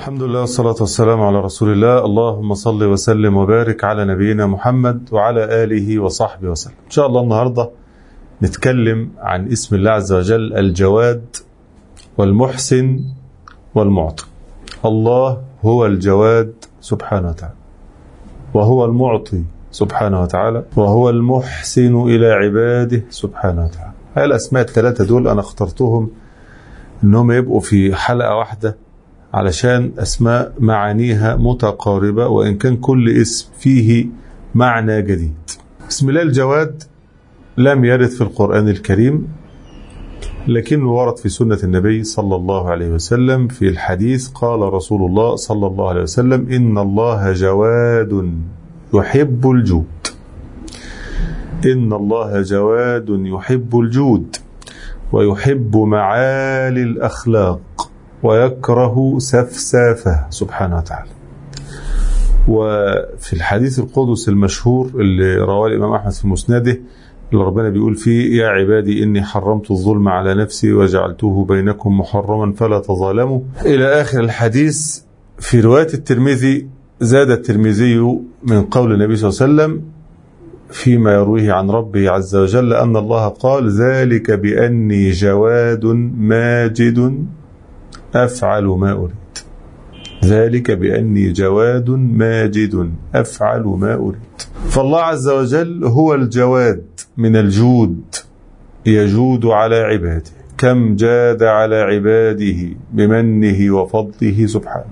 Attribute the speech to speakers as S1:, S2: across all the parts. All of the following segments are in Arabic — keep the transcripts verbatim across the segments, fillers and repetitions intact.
S1: الحمد لله والصلاة والسلام على رسول الله. اللهم صل وسلم وبارك على نبينا محمد وعلى آله وصحبه وسلم. إن شاء الله النهاردة نتكلم عن اسم الله عز وجل الجواد والمحسن والمعطي. الله هو الجواد سبحانه وتعالى، وهو المعطي سبحانه وتعالى، وهو المحسن إلى عباده سبحانه وتعالى. هاي الأسماء الثلاثة دول أنا اخترتهم إنهم يبقوا في حلقة واحدة علشان أسماء معانيها متقاربة، وإن كان كل اسم فيه معنى جديد. اسم الله الجواد لم يرد في القرآن الكريم، لكنه ورد في سنة النبي صلى الله عليه وسلم. في الحديث قال رسول الله صلى الله عليه وسلم: إن الله جواد يحب الجود. إن الله جواد يحب الجود ويحب معالي الأخلاق ويكره سفسافه سبحانه وتعالى. وفي الحديث القدس المشهور اللي رواه الإمام أحمد في مسنده، اللي ربنا بيقول فيه: يا عبادي إني حرمت الظلم على نفسي وجعلته بينكم محرما فلا تظالموا، إلى آخر الحديث. في رواية الترمذي زاد الترمذي من قول النبي صلى الله عليه وسلم فيما يرويه عن ربه عز وجل أن الله قال: ذلك بأني جواد ماجد أفعل ما أريد. ذلك بأني جواد ماجد أفعل ما أريد. فالله عز وجل هو الجواد من الجود، يجود على عباده. كم جاد على عباده بمنه وفضله سبحانه.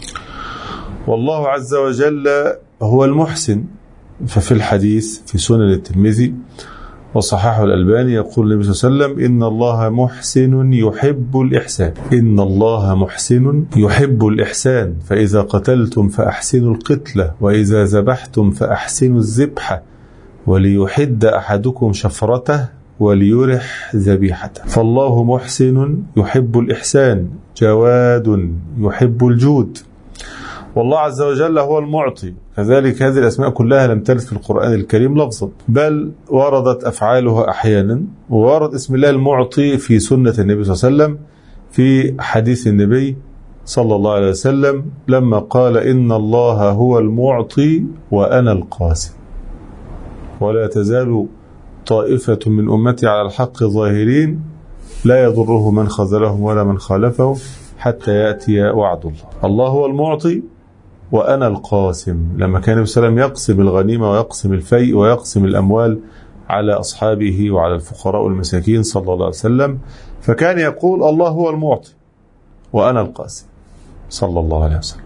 S1: والله عز وجل هو المحسن. ففي الحديث في سنن الترمذي وصححه الألباني يقول النبي صلى الله عليه وسلم: إن الله محسن يحب الإحسان. إن الله محسن يحب الإحسان، فإذا قتلتم فأحسنوا القتلة، وإذا ذبحتم فأحسنوا الذبحة، وليحد أحدكم شفرته وليرح ذبيحته. فالله محسن يحب الإحسان، جواد يحب الجود. والله عز وجل هو المعطي. كذلك هذه الأسماء كلها لم ترد في القرآن الكريم لفظا، بل وردت أفعالها أحيانا. وورد اسم الله المعطي في سنة النبي صلى الله عليه وسلم في حديث النبي صلى الله عليه وسلم لما قال: إن الله هو المعطي وأنا القاسم، ولا تزال طائفة من أمتي على الحق ظاهرين لا يضره من خذلهم ولا من خالفهم حتى يأتي وعد الله. الله هو المعطي وأنا القاسم. لما كان النبي صلى الله عليه وسلم يقسم الغنيمة ويقسم الفيء ويقسم الأموال على أصحابه وعلى الفقراء والمساكين صلى الله عليه وسلم، فكان يقول: الله هو المعطي وأنا القاسم صلى الله عليه وسلم.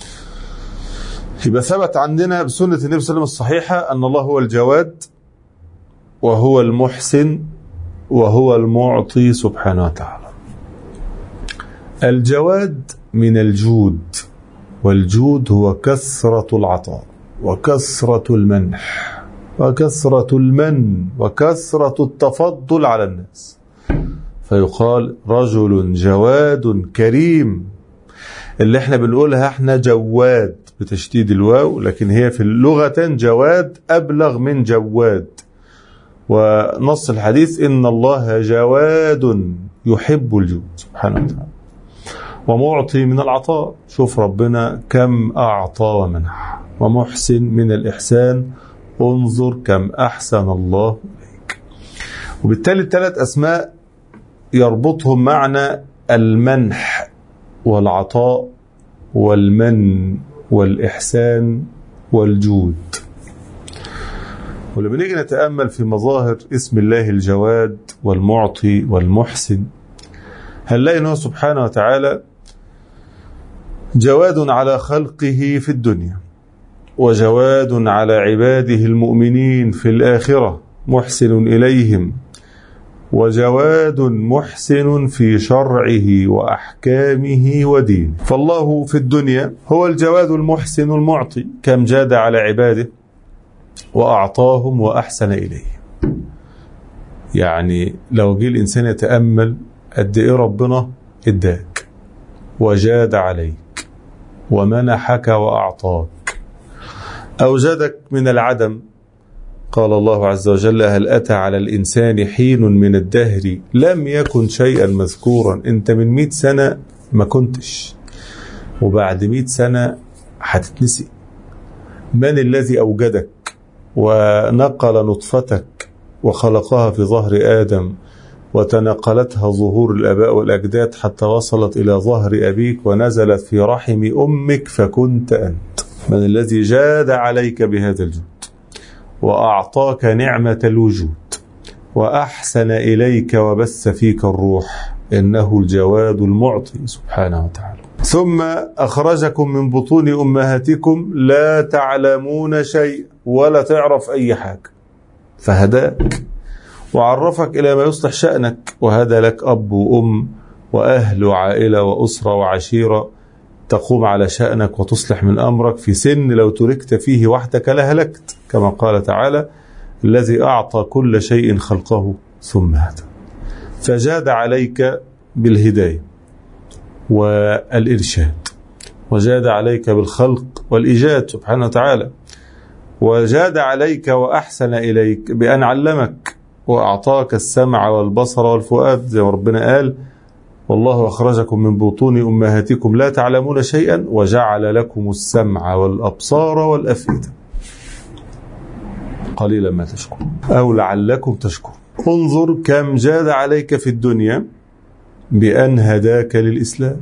S1: يبقى ثبت عندنا بسنة النبي صلى الله عليه وسلم الصحيحة أن الله هو الجواد وهو المحسن وهو المعطي سبحانه وتعالى. الجواد من الجود، والجود هو كثرة العطاء وكثرة المنح وكثرة المن وكثرة التفضل على الناس، فيقال رجل جواد كريم. اللي احنا بنقولها احنا جواد بتشديد الواو، لكن هي في اللغة جواد أبلغ من جواد. ونص الحديث: إن الله جواد يحب الجود سبحانه وتعالى، ومعطي من العطاء. شوف ربنا كم أعطى ومنح. ومحسن من الإحسان، انظر كم أحسن الله إليك. وبالتالي الثلاث أسماء يربطهم معنى المنح والعطاء والمن والإحسان والجود. ولما نيجي نتأمل في مظاهر اسم الله الجواد والمعطي والمحسن، هنلاقي أنه سبحانه وتعالى جواد على خلقه في الدنيا، وجواد على عباده المؤمنين في الآخرة، محسن إليهم، وجواد محسن في شرعه وأحكامه ودينه. فالله في الدنيا هو الجواد المحسن المعطي، كم جاد على عباده وأعطاهم وأحسن إليهم. يعني لو جه الإنسان يتأمل قد إيه ربنا إداك وجاد عليك ومنحك وأعطاك، أوجدك من العدم. قال الله عز وجل: هل أتى على الإنسان حين من الدهر لم يكن شيئا مذكورا. أنت من مئة سنة ما كنتش، وبعد مئة سنة هتتنسي. من الذي أوجدك ونقل نطفتك وخلقها في ظهر آدم وتنقلتها ظهور الآباء والأجداد حتى وصلت إلى ظهر أبيك ونزلت في رحم أمك فكنت أنت؟ من الذي جاد عليك بهذا الجود وأعطاك نعمة الوجود وأحسن إليك وبث فيك الروح؟ إنه الجواد المعطي سبحانه وتعالى. ثم أخرجكم من بطون أمهاتكم لا تعلمون شيء ولا تعرف أي حاجة فهداك وعرفك إلى ما يصلح شأنك، وهذا لك أب وأم وأهل وعائلة وأسرة وعشيرة تقوم على شأنك وتصلح من أمرك في سن لو تركت فيه وحدك لهلكت، كما قال تعالى الذي أعطى كل شيء خلقه ثم هدى. فجاد عليك بالهداية والإرشاد، وجاد عليك بالخلق والإيجاد سبحانه وتعالى، وجاد عليك وأحسن إليك بأن علمك وأعطاك السمع والبصر والفؤاد زي ما ربنا قال والله أخرجكم من بطون أمهاتكم لا تعلمون شيئا وجعل لكم السمع والأبصار والأفئدة قليلا ما تشكرون أو لعلكم تشكرون. انظر كم جاد عليك في الدنيا بأن هداك للإسلام،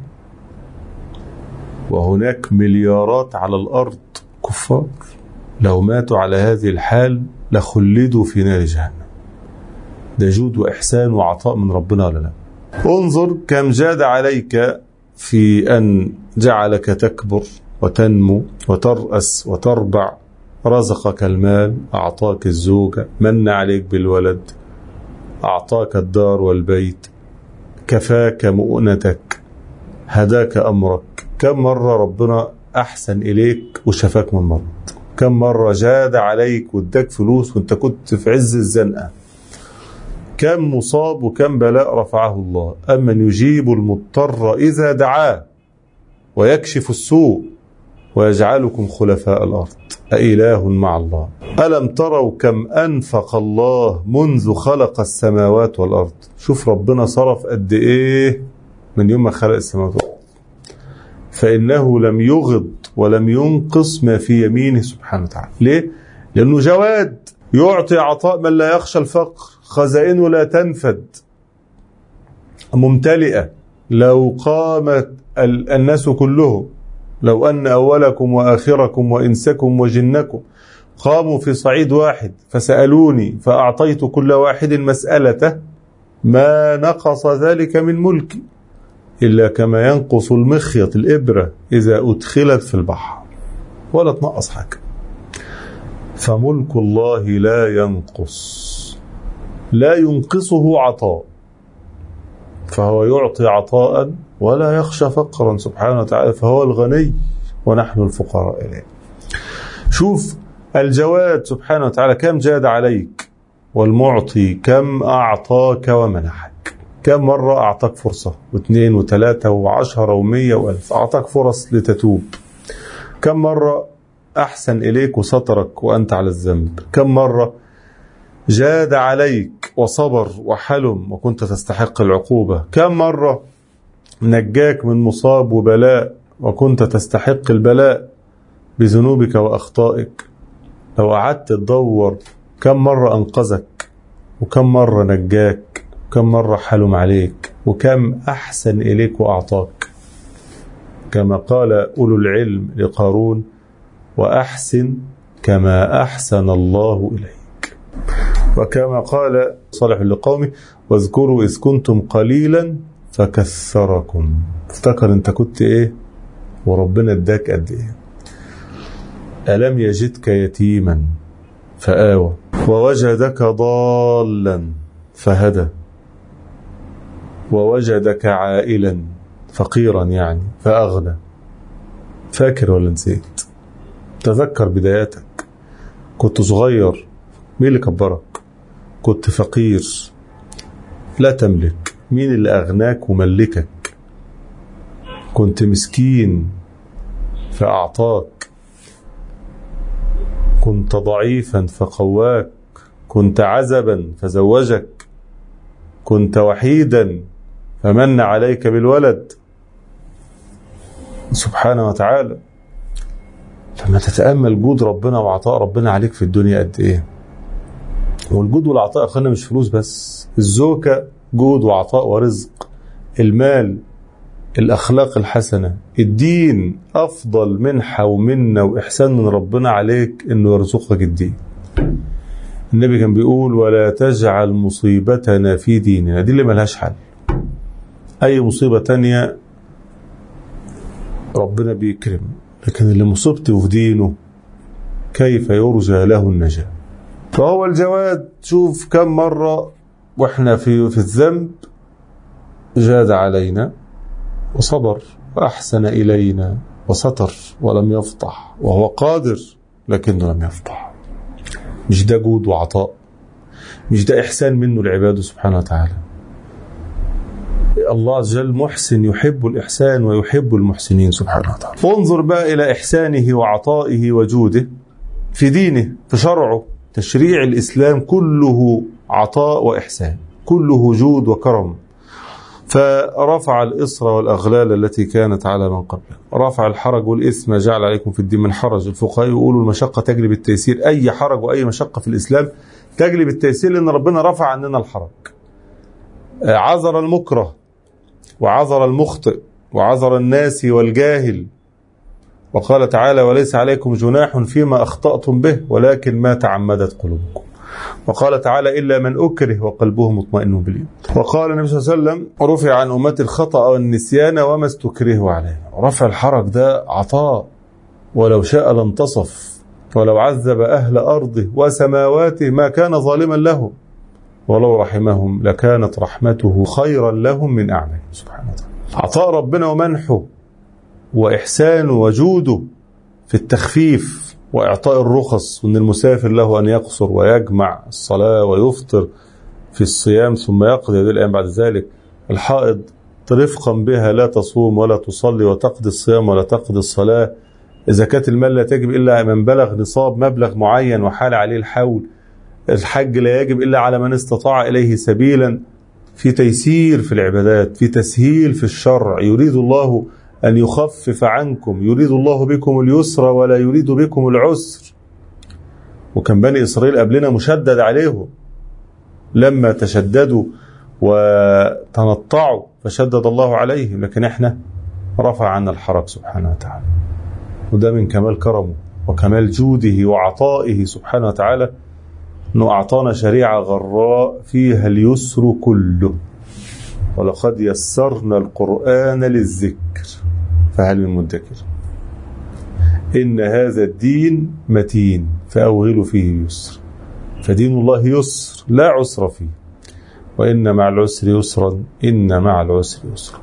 S1: وهناك مليارات على الأرض كفار لو ماتوا على هذه الحال لخلدوا في نار جهنم. ده جود وإحسان وعطاء من ربنا ولا لا؟ انظر كم جاد عليك في أن جعلك تكبر وتنمو وترأس وتربع، رزقك المال، أعطاك الزوجة، من عليك بالولد، أعطاك الدار والبيت، كفاك مؤنتك، هداك أمرك. كم مرة ربنا أحسن إليك وشفاك من مرض؟ كم مرة جاد عليك واداك فلوس وانت كنت في عز الزنقة؟ كم مصاب وكم بلاء رفعه الله. أمن يجيب المضطر إذا دعاه ويكشف السوء ويجعلكم خلفاء الأرض أإله مع الله. ألم تروا كم أنفق الله منذ خلق السماوات والأرض؟ شوف ربنا صرف قد إيه من يوم ما خلق السماوات والأرض، فإنه لم يغض ولم ينقص ما في يمينه سبحانه وتعالى. ليه؟ لأنه جواد يعطي عطاء من لا يخشى الفقر، خزائنه لا تنفد ممتلئة. لو قامت الناس كلهم، لو أن أولكم وآخركم وإنسكم وجنكم قاموا في صعيد واحد فسألوني فأعطيت كل واحد مسألته ما نقص ذلك من ملكي إلا كما ينقص المخيط الإبرة إذا أدخلت في البحر، ولا تنقص حاجة. فملك الله لا ينقص، لا ينقصه عطاء، فهو يعطي عطاء ولا يخشى فقرا سبحانه وتعالى، فهو الغني ونحن الفقراء إليه. شوف الجواد سبحانه وتعالى كم جاد عليك، والمعطي كم أعطاك ومنحك. كم مرة أعطاك فرصة واثنين وثلاثة وعشرة ومية وألف، أعطاك فرص لتتوب. كم مرة أحسن إليك وسترك وأنت على الذنب. كم مرة جاد عليك وصبر وحلم وكنت تستحق العقوبة. كم مرة نجاك من مصاب وبلاء وكنت تستحق البلاء بذنوبك وأخطائك. لو قعدت تدور كم مرة أنقذك وكم مرة نجاك وكم مرة حلم عليك وكم أحسن إليك وأعطاك. كما قال أولو العلم لقارون وأحسن كما أحسن الله إليك. وكما قال صالح لقومه واذكروا إذ كنتم قليلا فكثركم. افتكر انت كنت ايه وربنا اداك قد ايه. ألم يجدك يتيما فآوى ووجدك ضالا فهدى ووجدك عائلا فقيرا يعني فأغنى. فاكر ولا نسيت؟ تذكر بداياتك. كنت صغير، مين اللي كبرك؟ كنت فقير لا تملك، مين اللي أغناك وملكك؟ كنت مسكين فأعطاك، كنت ضعيفا فقواك، كنت عزبا فزوجك، كنت وحيدا فمن عليك بالولد. سبحانه وتعالى. لما تتأمل جود ربنا وعطاء ربنا عليك في الدنيا قد ايه. والجود والعطاء اخوانا مش فلوس بس، الزوجة جود وعطاء ورزق، المال، الأخلاق الحسنة، الدين أفضل منحة ومنة وإحسان من ربنا عليك إنه يرزقك الدين. النبي كان بيقول ولا تجعل مصيبتنا في ديننا، دي اللي ملهاش حل. أي مصيبة تانية ربنا بيكرم، لكن اللي مصيبته في دينه كيف يرجى له النجاة. فهو الجواد، شوف كم مرة وإحنا في, في الذنب جاد علينا وصبر وأحسن إلينا وستر ولم يفضح، وهو قادر لكنه لم يفضح. مش ده جود وعطاء؟ مش ده إحسان منه لعباده سبحانه وتعالى؟ الله عز وجل محسن يحب الإحسان ويحب المحسنين سبحانه وتعالى. انظر بقى إلى إحسانه وعطائه وجوده في دينه، في شرعه. تشريع الإسلام كله عطاء وإحسان، كله جود وكرم. فرفع الإصر والأغلال التي كانت على من قبله، رفع الحرج والإثم، جعل عليكم في الدين من حرج. الفقهاء يقولوا المشقة تجلب التيسير، أي حرج وأي مشقة في الإسلام تجلب التيسير، لأن ربنا رفع عننا الحرج. عذر المكره وعذر المخطئ وعذر الناس والجاهل، وقال تعالى وليس عليكم جناح فيما أخطأتم به ولكن ما تعمدت قلوبكم. وقال تعالى إلا من أكره وقلبه مطمئن بالإيمان. وقال النبي صلى الله عليه وسلم رفع عن أمتي الخطأ والنسيان وما استكرهوا عليه. رفع الحرج ده عطاء، ولو شاء لانتصف، ولو عذب أهل أرضه وسماواته ما كان ظالما لهم، ولو رحمهم لكانت رحمته خيرا لهم من أعمالهم سبحانه وتعالى. عطاء ربنا ومنحه وإحسانه وجوده في التخفيف وإعطاء الرخص، وأن المسافر له أن يقصر ويجمع الصلاة ويفطر في الصيام ثم يقضي هذه الأيام بعد ذلك. الحائض رفقا بها لا تصوم ولا تصلي وتقضي الصيام ولا تقضي الصلاة. زكاة المال لا تجب إلا من بلغ نصاب مبلغ معين وحال عليه الحول. الحج لا يجب إلا على من استطاع إليه سبيلا. في تيسير في العبادات، في تسهيل في الشرع. يريد الله أن يخفف عنكم، يريد الله بكم اليسر ولا يريد بكم العسر. وكان بني إسرائيل قبلنا مشدد عليهم، لما تشددوا وتنطعوا فشدد الله عليهم، لكن احنا رفع عنا الحرج سبحانه وتعالى. وده من كمال كرمه وكمال جوده وعطائه سبحانه وتعالى، أنه أعطانا شريعة غراء فيها اليسر كله. ولقد يسرنا القرآن للذكر فهل من مدكر. إن هذا الدين متين فأوغلوا فيه يسر. فدين الله يسر لا عسر فيه، وإن مع العسر يسرا إن مع العسر يسرا.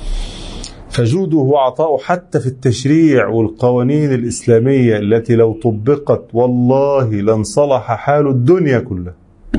S1: فجوده وعطاؤه حتى في التشريع والقوانين الإسلامية التي لو طبقت والله لانصلح حال الدنيا كلها.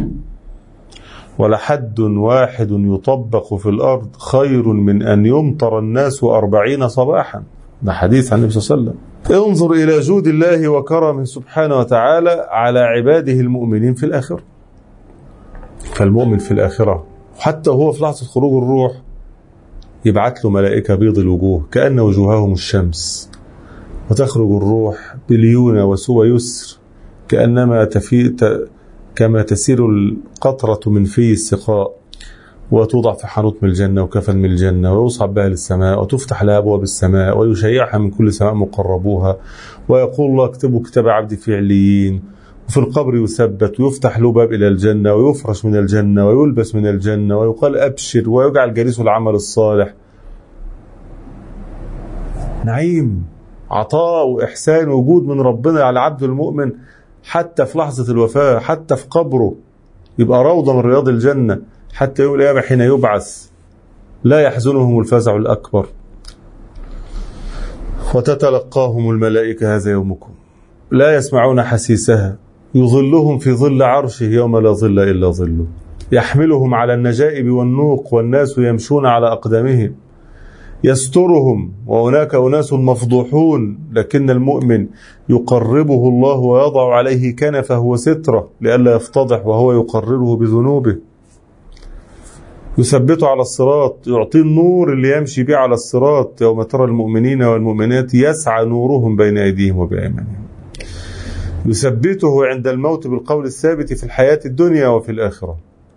S1: ولحد واحد يطبق في الأرض خير من أن يمطر الناس أربعين صباحا. ده حديث عن النبي صلى الله عليه وسلم. انظر إلى جود الله وكرمه سبحانه وتعالى على عباده المؤمنين في الآخرة. فالمؤمن في الآخرة حتى هو في لحظة خروج الروح يبعث له ملائكة بيض الوجوه كأن وجوههم الشمس، وتخرج الروح بليونة وسوى يسر كأنما تفي كما تسير القطرة من في السقاء، وتوضع في حنوط من الجنة وكفن من الجنة، ويصعب بها للسماء وتفتح لها أبواب السماء ويشيعها من كل سماء مقربوها، ويقول الله اكتبوا كتاب عبدي في عليين. وفي القبر يثبت ويفتح له باب إلى الجنة ويفرش من الجنة ويلبس من الجنة ويقال أبشر ويجعل جليسه العمل الصالح. نعيم، عطاء وإحسان وجود من ربنا على عبد المؤمن حتى في لحظة الوفاة، حتى في قبره يبقى روضة من رياض الجنة، حتى يوم القيامة حين يبعث لا يحزنهم الفزع الأكبر وتتلقاهم الملائكة هذا يومكم لا يسمعون حسيسها يظلهم في ظل عرشه يوم لا ظل إلا ظله، يحملهم على النجائب والنوق والناس يمشون على أقدامهم، يسترهم وهناك أناس مفضوحون، لكن المؤمن يقربه الله ويضع عليه كنفه وستره لئلا يفتضح وهو يقرره بذنوبه. يثبته على الصراط، يعطيه النور اللي يمشي به على الصراط. يوم ترى المؤمنين والمؤمنات يسعى نورهم بين أيديهم وبأيمانهم. يثبته عند الموت بالقول الثابت في الحياة الدنيا وفي الآخرة.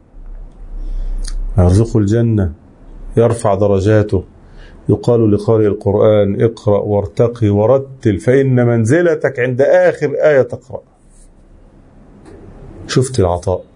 S1: يرزقه الجنة، يرفع درجاته. يقال لقارئ القرآن اقرأ وارتقي ورتل فإن منزلتك عند آخر آية تقرأ. شفت العطاء،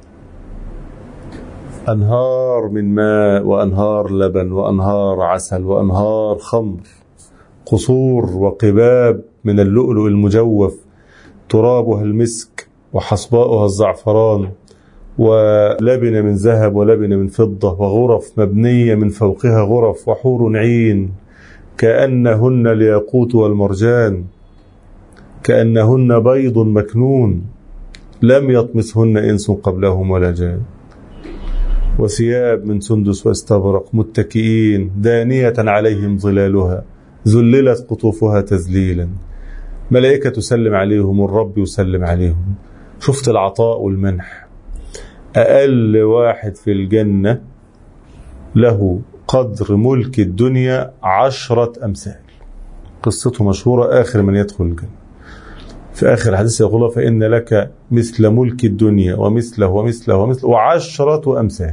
S1: أنهار من ماء وأنهار لبن وأنهار عسل وأنهار خمر، قصور وقباب من اللؤلؤ المجوف، ترابها المسك وحصباؤها الزعفران، ولبن من ذهب ولبن من فضة، وغرف مبنية من فوقها غرف، وحور عين كأنهن الياقوت والمرجان، كأنهن بيض مكنون لم يطمثهن إنس قبلهم ولا جان، وثياب من سندس واستبرق متكئين دانية عليهم ظلالها ذللت قطوفها تذليلا. ملائكة تسلم عليهم، الرب يسلم عليهم. شفت العطاء والمنح. أقل واحد في الجنة له قدر ملك الدنيا عشرة أمثال. قصته مشهورة، آخر من يدخل الجنة في آخر الحديث يقول الله فإن لك مثل ملك الدنيا ومثله ومثله ومثله وعشرة أمثال.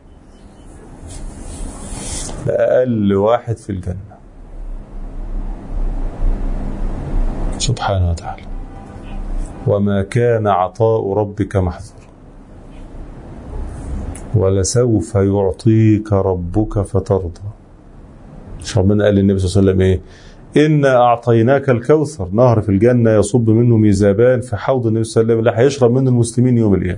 S1: أقل واحد في الجنة سبحانه وتعالى. وما كان عطاء ربك محظورا ولسوف يعطيك ربك فترضى. مش ربنا قال للنبي صلى الله عليه وسلم ايه؟ إنا أعطيناك الكوثر، نهر في الجنة يصب منه ميزابان في حوض النبي صلى الله عليه وسلم اللي هيشرب منه المسلمين يوم القيامة.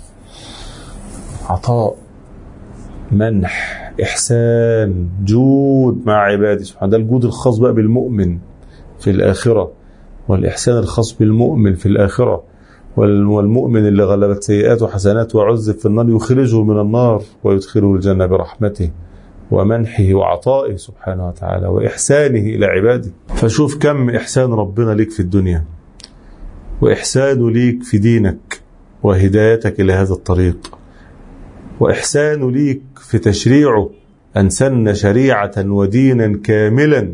S1: عطاء، منح، إحسان، جود مع عبادي سبحانه. ده الجود الخاص بقى بالمؤمن في الآخرة، والإحسان الخاص بالمؤمن في الآخرة. والمؤمن اللي غلبت سيئاته وحسناته وعذب في النار يخرجه من النار ويدخله الجنة برحمته ومنحه وعطائه سبحانه وتعالى وإحسانه إلى عباده. فشوف كم إحسان ربنا ليك في الدنيا، وإحسانه ليك في دينك وهدايتك إلى هذا الطريق، وإحسانه ليك في تشريعه أن سن شريعة ودينا كاملا.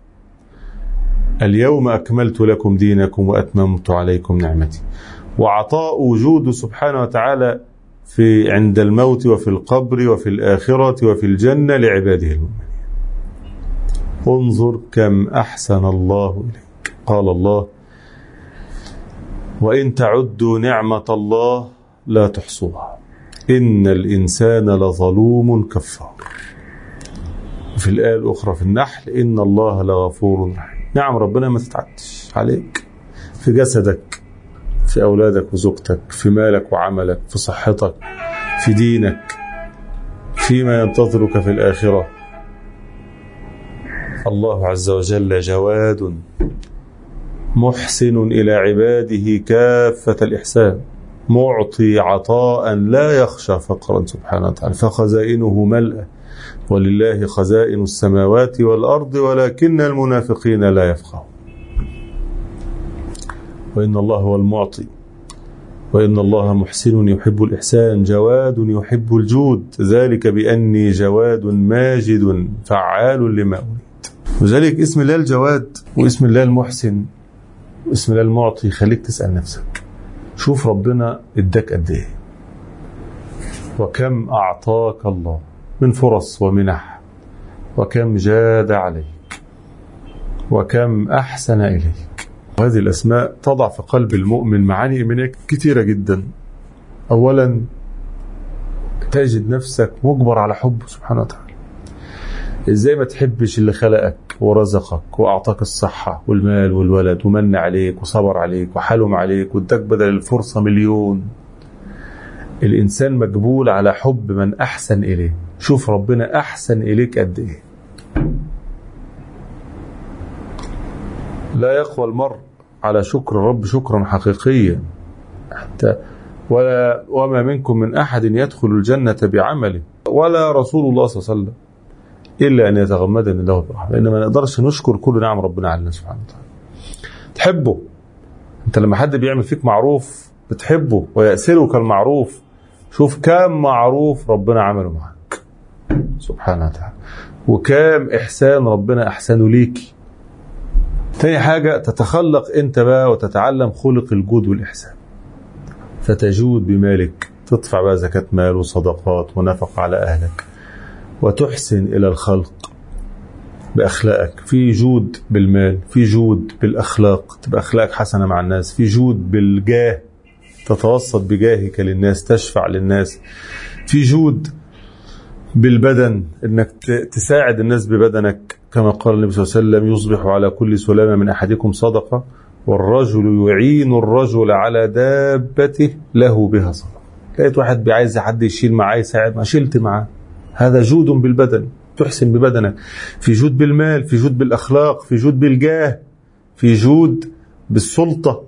S1: اليوم أكملت لكم دينكم وأتممت عليكم نعمتي. وعطاء وجوده سبحانه وتعالى في عند الموت وفي القبر وفي الآخرة وفي الجنة لعباده المؤمنين. انظر كم أحسن الله إليك. قال الله وإن تعدوا نعمة الله لا تحصوها إن الإنسان لظلوم كفار. وفي الآية الأخرى في النحل إن الله لغفور رحيم. نعم ربنا ما تتعدش عليك في جسدك، في أولادك وزوجتك، في مالك وعملك، في صحتك، في دينك، فيما ينتظرك في الآخرة. الله عز وجل جواد محسن إلى عباده كافة الإحسان، معطي عطاء لا يخشى فقرا سبحانه وتعالى، فخزائنه ملأ ولله خزائن السماوات والأرض ولكن المنافقين لا يفقهون. وإن الله هو المعطي وإن الله محسن يحب الإحسان جواد يحب الجود، ذلك بأني جواد ماجد فعال لما أريد. وذلك اسم الله الجواد واسم الله المحسن واسم الله المعطي خليك تسأل نفسك، شوف ربنا اداك قد ايه وكم أعطاك الله من فرص ومنح، وكم جاد عليك وكم أحسن إليك. وهذه الأسماء تضع في قلب المؤمن معاني إيمانية كثيرة جدا. أولا تجد نفسك مجبر على حبه سبحانه وتعالى. إزاي ما تحبش اللي خلقك ورزقك وأعطاك الصحة والمال والولد ومن عليك وصبر عليك وحلم عليك واداك بدل الفرصة مليون. الإنسان مجبول على حب من أحسن إليه. شوف ربنا أحسن إليك قد إيه. لا يقوى المرء على شكر الرب شكرا حقيقيا حتى ولا وما منكم من أحد يدخل الجنة بعمله ولا رسول الله صلى الله عليه وسلم إلا أن يتغمدني الله برحمة. لأن ما نقدرش نشكر كل نعم ربنا علينا سبحانه وتعالى. تحبه أنت لما حد بيعمل فيك معروف بتحبه ويأسرك المعروف. شوف كم معروف ربنا عمله معك. سبحانه وتعالى، وكام إحسان ربنا أحسنه ليكي. تاني حاجة، تتخلق أنت بقى وتتعلم خلق الجود والإحسان، فتجود بمالك، تدفع بقى زكاة مال وصدقات ونفق على أهلك، وتحسن إلى الخلق بأخلاقك. في جود بالمال، في جود بالأخلاق، تبقى أخلاقك حسنة مع الناس، في جود بالجاه، تتوسط بجاهك للناس، تشفع للناس، في جود بالبدن، انك تساعد الناس ببدنك، كما قال النبي صلى الله عليه وسلم: يصبح على كل سلامة من أحدكم صدقة، والرجل يعين الرجل على دابته له بها صدقة. لقيت واحد بيعايز حد يشيل معاه يساعد، ما شلت معاه، هذا جود بالبدن، تحسن ببدنك. في جود بالمال، في جود بالأخلاق، في جود بالجاه، في جود بالسلطة.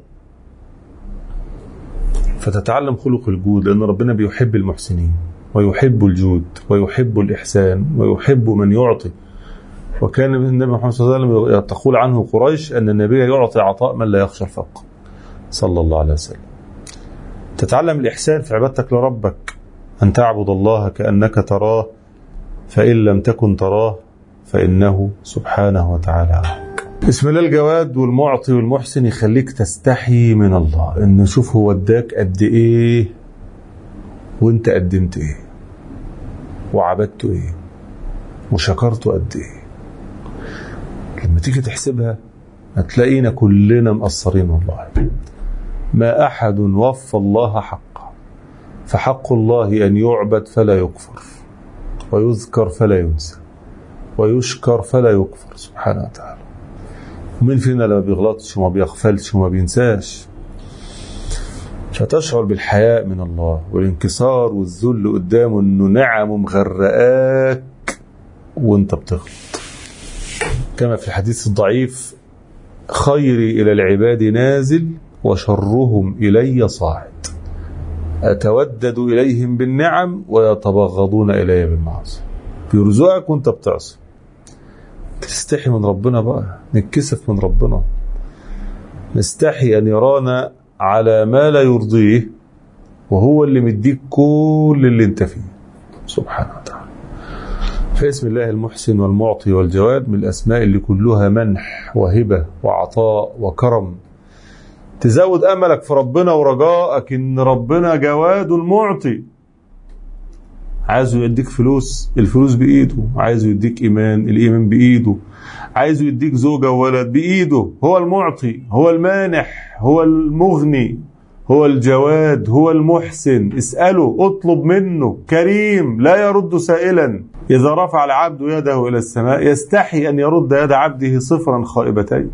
S1: فتتعلم خلق الجود، لأن ربنا بيحب المحسنين ويحب الجود ويحب الإحسان ويحب من يعطي. وكان النبي محمد صلى الله عليه وسلم تقول عنه قريش أن النبي يعطي عطاء من لا يخشى الفقر صلى الله عليه وسلم. تتعلم الإحسان في عبادتك لربك، أن تعبد الله كأنك تراه، فإن لم تكن تراه فإنه سبحانه وتعالى. بسم الله الجواد والمعطي والمحسن يخليك تستحي من الله، إن شوف هو اداك قد إيه وانت قدمت إيه وعبدته إيه وشكرته قد إيه. لما تيجي تحسبها هتلاقينا كلنا مقصرين والله. ما أحد وفى الله حقه، فحق الله أن يعبد فلا يكفر، ويذكر فلا ينسى، ويشكر فلا يكفر سبحانه وتعالى. ومن فينا لما بيغلطش وما بيغفلش وما بينساش؟ فتشعر بالحياء من الله والانكسار والذل قدامه، انه نعمه مغرقاك وانت بتغلط. كما في الحديث الضعيف: خيري إلى العباد نازل وشرهم إلي صاعد، أتودد إليهم بالنعم ويتبغضون إلي بالمعاصي. بيرزقك وانت بتعصي. تستحي من ربنا بقى، نتكسف من ربنا، نستحي أن يرانا على ما لا يرضيه وهو اللي مديك كل اللي انت فيه سبحانه وتعالى. فاسم الله المحسن والمعطي والجواد من الأسماء اللي كلها منح وهبة وعطاء وكرم. تزود أملك في ربنا ورجائك إن ربنا جواد المعطي. عايزه يديك فلوس، الفلوس بإيده. عايزه يديك إيمان، الإيمان بإيده. عايزه يديك زوجة وولد بإيده. هو المعطي، هو المانح، هو المغني، هو الجواد، هو المحسن. اسأله، اطلب منه، كريم لا يرد سائلا. إذا رفع العبد يده إلى السماء يستحي أن يرد يد عبده صفرا خائبتين.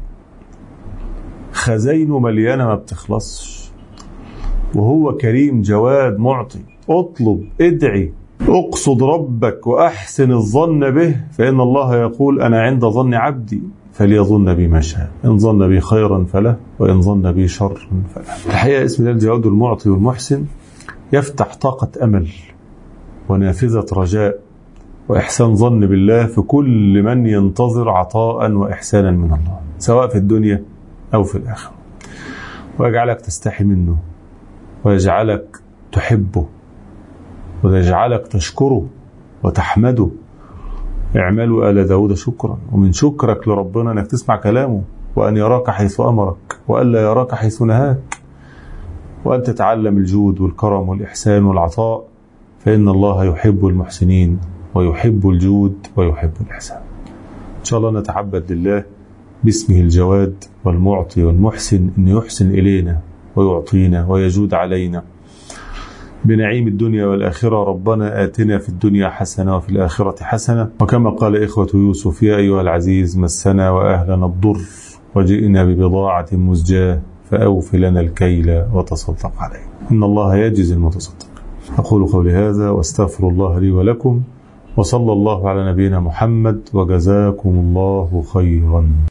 S1: خزينه مليانة ما بتخلصش، وهو كريم جواد معطي. اطلب، ادعي، اقصد ربك وأحسن الظن به، فإن الله يقول: أنا عند ظن عبدي فليظن بي ما شاء، إن ظن بي خيرا فله، وإن ظن بي شرا فله. الحقيقة اسم الله الجواد المعطي والمحسن يفتح طاقة أمل ونافذة رجاء وإحسان ظن بالله في كل من ينتظر عطاء وإحسانا من الله، سواء في الدنيا أو في الآخرة. ويجعلك تستحي منه، ويجعلك تحبه، ويجعلك تشكره وتحمده. اعملوا آل داود شكرا. ومن شكرك لربنا أنك تسمع كلامه، وأن يراك حيث أمرك، وألا يراك حيث نهاك، وأن تتعلم الجود والكرم والإحسان والعطاء، فإن الله يحب المحسنين ويحب الجود ويحب الإحسان. إن شاء الله نتعبد لله باسمه الجواد والمعطي والمحسن، أن يحسن إلينا ويعطينا ويجود علينا بنعيم الدنيا والآخرة. ربنا آتنا في الدنيا حسنة وفي الآخرة حسنة. وكما قال إخوة يوسف: يا أيها العزيز مسنا وأهلنا الضر وجئنا ببضاعة مزجاة فأوف لنا الكيل وتصدق علينا، إن الله يجزي المتصدق. أقول قولي هذا واستغفر الله لي ولكم، وصلى الله على نبينا محمد، وجزاكم الله خيرا.